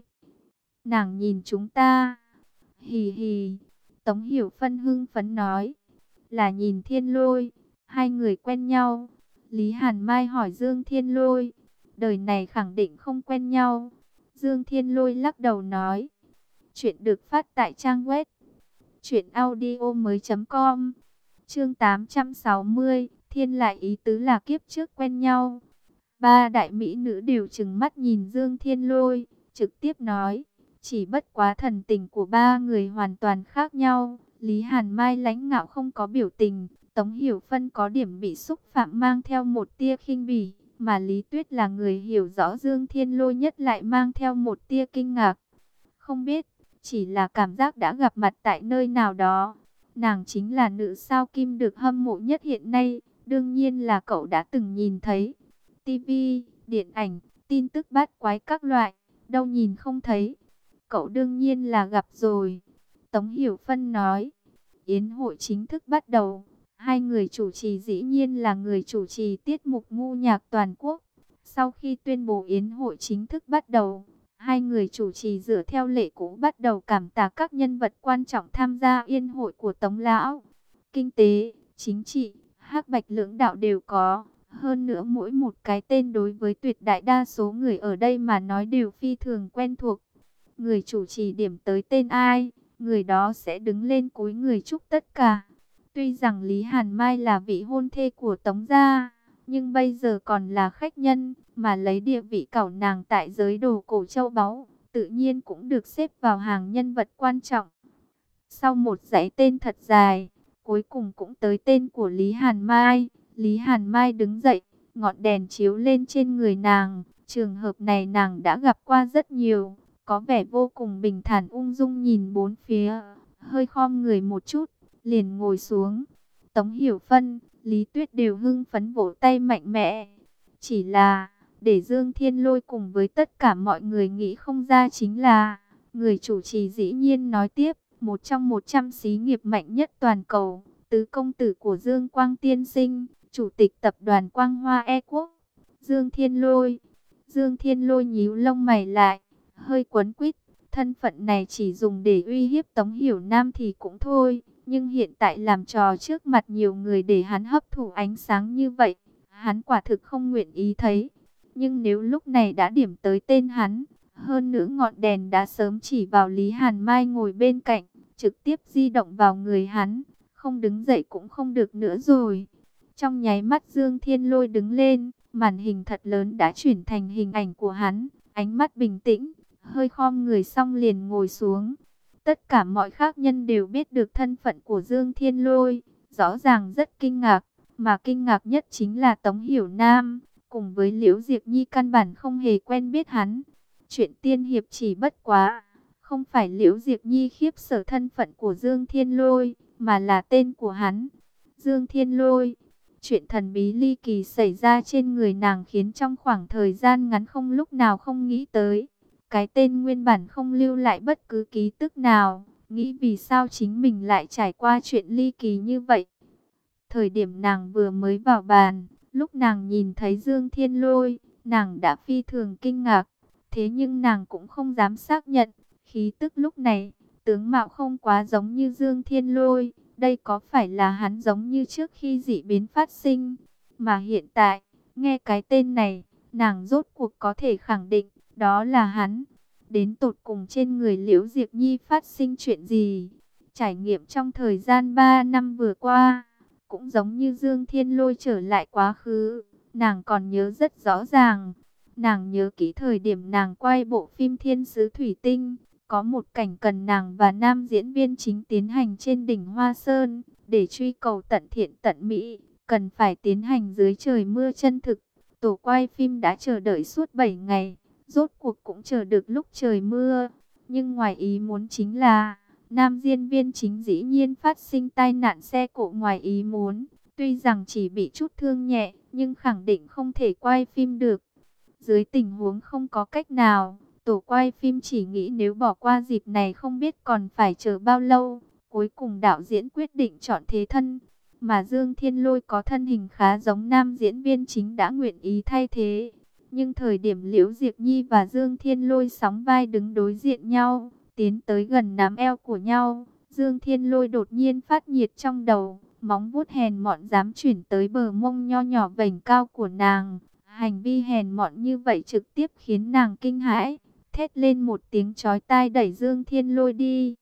Nàng nhìn chúng ta. Hì hì, Tống Hiểu Phân hưng phấn nói. Là nhìn Thiên Lôi, hai người quen nhau. Lý Hàn Mai hỏi Dương Thiên Lôi, đời này khẳng định không quen nhau. Dương Thiên Lôi lắc đầu nói. Chuyện được phát tại trang web truyện audio mới chấm com. Chương tám trăm sáu mươi, Thiên lại ý tứ là kiếp trước quen nhau. Ba đại mỹ nữ đều trừng mắt nhìn Dương Thiên Lôi, trực tiếp nói, chỉ bất quá thần tình của ba người hoàn toàn khác nhau. Lý Hàn Mai lãnh ngạo không có biểu tình, Tống Hiểu Phân có điểm bị xúc phạm mang theo một tia khinh bỉ, mà Lý Tuyết là người hiểu rõ Dương Thiên Lôi nhất lại mang theo một tia kinh ngạc. Không biết, chỉ là cảm giác đã gặp mặt tại nơi nào đó. Nàng chính là nữ sao kim được hâm mộ nhất hiện nay, đương nhiên là cậu đã từng nhìn thấy. Tivi, điện ảnh, tin tức bát quái các loại, đâu nhìn không thấy. Cậu đương nhiên là gặp rồi. Tống Hiểu Phân nói. Yến hội chính thức bắt đầu. Hai người chủ trì dĩ nhiên là người chủ trì tiết mục ngu nhạc toàn quốc. Sau khi tuyên bố yến hội chính thức bắt đầu, hai người chủ trì dựa theo lệ cũ bắt đầu cảm tạ các nhân vật quan trọng tham gia yến hội của Tống Lão. Kinh tế, chính trị, hắc bạch lưỡng đạo đều có. Hơn nữa mỗi một cái tên đối với tuyệt đại đa số người ở đây mà nói đều phi thường quen thuộc. Người chủ trì điểm tới tên ai, người đó sẽ đứng lên cúi người chúc tất cả. Tuy rằng Lý Hàn Mai là vị hôn thê của Tống gia, nhưng bây giờ còn là khách nhân, mà lấy địa vị cẩu nàng tại giới đồ cổ châu báu, tự nhiên cũng được xếp vào hàng nhân vật quan trọng. Sau một dãy tên thật dài, cuối cùng cũng tới tên của Lý Hàn Mai. Lý Hàn Mai đứng dậy, ngọn đèn chiếu lên trên người nàng. Trường hợp này nàng đã gặp qua rất nhiều, có vẻ vô cùng bình thản ung dung nhìn bốn phía, hơi khom người một chút, liền ngồi xuống. Tống Hiểu Phân, Lý Tuyết đều hưng phấn vỗ tay mạnh mẽ. Chỉ là, để Dương Thiên Lôi cùng với tất cả mọi người nghĩ không ra chính là, người chủ trì dĩ nhiên nói tiếp, một trong một trăm xí nghiệp mạnh nhất toàn cầu, tứ công tử của Dương Quang Tiên Sinh, chủ tịch tập đoàn Quang Hoa E Quốc, Dương Thiên Lôi. Dương Thiên Lôi nhíu lông mày lại, hơi quấn quýt, thân phận này chỉ dùng để uy hiếp Tống Hiểu Nam thì cũng thôi, nhưng hiện tại làm trò trước mặt nhiều người để hắn hấp thụ ánh sáng như vậy, hắn quả thực không nguyện ý thấy. Nhưng nếu lúc này đã điểm tới tên hắn, hơn nữa ngọn đèn đã sớm chỉ vào Lý Hàn Mai ngồi bên cạnh, trực tiếp di động vào người hắn, không đứng dậy cũng không được nữa rồi. Trong nháy mắt Dương Thiên Lôi đứng lên, màn hình thật lớn đã chuyển thành hình ảnh của hắn, ánh mắt bình tĩnh, hơi khom người xong liền ngồi xuống. Tất cả mọi khác nhân đều biết được thân phận của Dương Thiên Lôi, rõ ràng rất kinh ngạc, mà kinh ngạc nhất chính là Tống Hiểu Nam, cùng với Liễu Diệp Nhi căn bản không hề quen biết hắn. Chuyện tiên hiệp chỉ bất quá, không phải Liễu Diệp Nhi khiếp sợ thân phận của Dương Thiên Lôi, mà là tên của hắn, Dương Thiên Lôi. Chuyện thần bí ly kỳ xảy ra trên người nàng khiến trong khoảng thời gian ngắn không lúc nào không nghĩ tới. Cái tên nguyên bản không lưu lại bất cứ ký tức nào, nghĩ vì sao chính mình lại trải qua chuyện ly kỳ như vậy. Thời điểm nàng vừa mới vào bàn, lúc nàng nhìn thấy Dương Thiên Lôi, nàng đã phi thường kinh ngạc. Thế nhưng nàng cũng không dám xác nhận, khí tức lúc này, tướng mạo không quá giống như Dương Thiên Lôi. Đây có phải là hắn giống như trước khi dị biến phát sinh? Mà hiện tại, nghe cái tên này, nàng rốt cuộc có thể khẳng định, đó là hắn. Đến tột cùng trên người Liễu Diệp Nhi phát sinh chuyện gì? Trải nghiệm trong thời gian ba năm vừa qua, cũng giống như Dương Thiên Lôi trở lại quá khứ, nàng còn nhớ rất rõ ràng. Nàng nhớ kỹ thời điểm nàng quay bộ phim Thiên Sứ Thủy Tinh, có một cảnh cần nàng và nam diễn viên chính tiến hành trên đỉnh Hoa Sơn, để truy cầu tận thiện tận mỹ, cần phải tiến hành dưới trời mưa chân thực. Tổ quay phim đã chờ đợi suốt bảy ngày, rốt cuộc cũng chờ được lúc trời mưa. Nhưng ngoài ý muốn chính là, nam diễn viên chính dĩ nhiên phát sinh tai nạn xe cộ ngoài ý muốn. Tuy rằng chỉ bị chút thương nhẹ, nhưng khẳng định không thể quay phim được. Dưới tình huống không có cách nào, tổ quay phim chỉ nghĩ nếu bỏ qua dịp này không biết còn phải chờ bao lâu. Cuối cùng đạo diễn quyết định chọn thế thân, mà Dương Thiên Lôi có thân hình khá giống nam diễn viên chính đã nguyện ý thay thế. Nhưng thời điểm Liễu Diệp Nhi và Dương Thiên Lôi sóng vai đứng đối diện nhau, tiến tới gần nắm eo của nhau, Dương Thiên Lôi đột nhiên phát nhiệt trong đầu, móng vuốt hèn mọn dám chuyển tới bờ mông nho nhỏ vành cao của nàng. Hành vi hèn mọn như vậy trực tiếp khiến nàng kinh hãi, thét lên một tiếng chói tai đẩy Dương Thiên Lôi đi.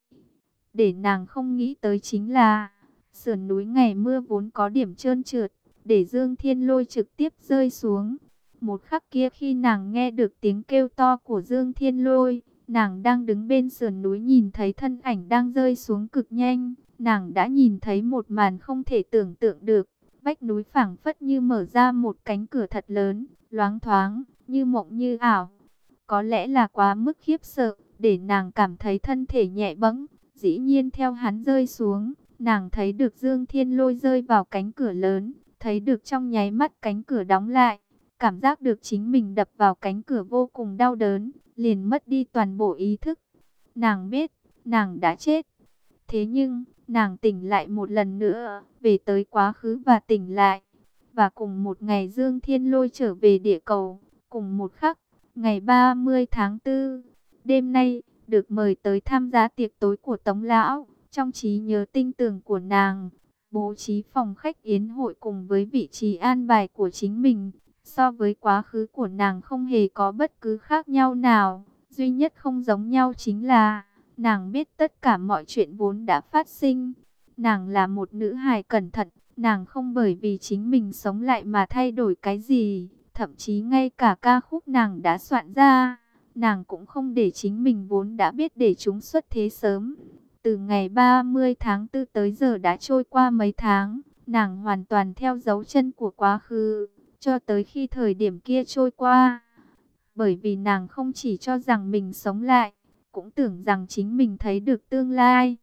Để nàng không nghĩ tới chính là, sườn núi ngày mưa vốn có điểm trơn trượt, để Dương Thiên Lôi trực tiếp rơi xuống. Một khắc kia khi nàng nghe được tiếng kêu to của Dương Thiên Lôi, nàng đang đứng bên sườn núi nhìn thấy thân ảnh đang rơi xuống cực nhanh. Nàng đã nhìn thấy một màn không thể tưởng tượng được. Vách núi phảng phất như mở ra một cánh cửa thật lớn, loáng thoáng, như mộng như ảo. Có lẽ là quá mức khiếp sợ, để nàng cảm thấy thân thể nhẹ bẫng. Dĩ nhiên theo hắn rơi xuống, nàng thấy được Dương Thiên Lôi rơi vào cánh cửa lớn, thấy được trong nháy mắt cánh cửa đóng lại. Cảm giác được chính mình đập vào cánh cửa vô cùng đau đớn, liền mất đi toàn bộ ý thức. Nàng biết, nàng đã chết. Thế nhưng, nàng tỉnh lại một lần nữa, về tới quá khứ và tỉnh lại. Và cùng một ngày Dương Thiên Lôi trở về địa cầu, cùng một khắc, ngày ba mươi tháng tư, đêm nay, được mời tới tham gia tiệc tối của Tống Lão. Trong trí nhớ tinh tường của nàng, bố trí phòng khách yến hội cùng với vị trí an bài của chính mình, so với quá khứ của nàng không hề có bất cứ khác nhau nào. Duy nhất không giống nhau chính là, nàng biết tất cả mọi chuyện vốn đã phát sinh. Nàng là một nữ hài cẩn thận, nàng không bởi vì chính mình sống lại mà thay đổi cái gì. Thậm chí ngay cả ca khúc nàng đã soạn ra, nàng cũng không để chính mình vốn đã biết để chúng xuất thế sớm. Từ ngày ba mươi tháng tư tới giờ đã trôi qua mấy tháng, nàng hoàn toàn theo dấu chân của quá khứ, cho tới khi thời điểm kia trôi qua. Bởi vì nàng không chỉ cho rằng mình sống lại, cũng tưởng rằng chính mình thấy được tương lai.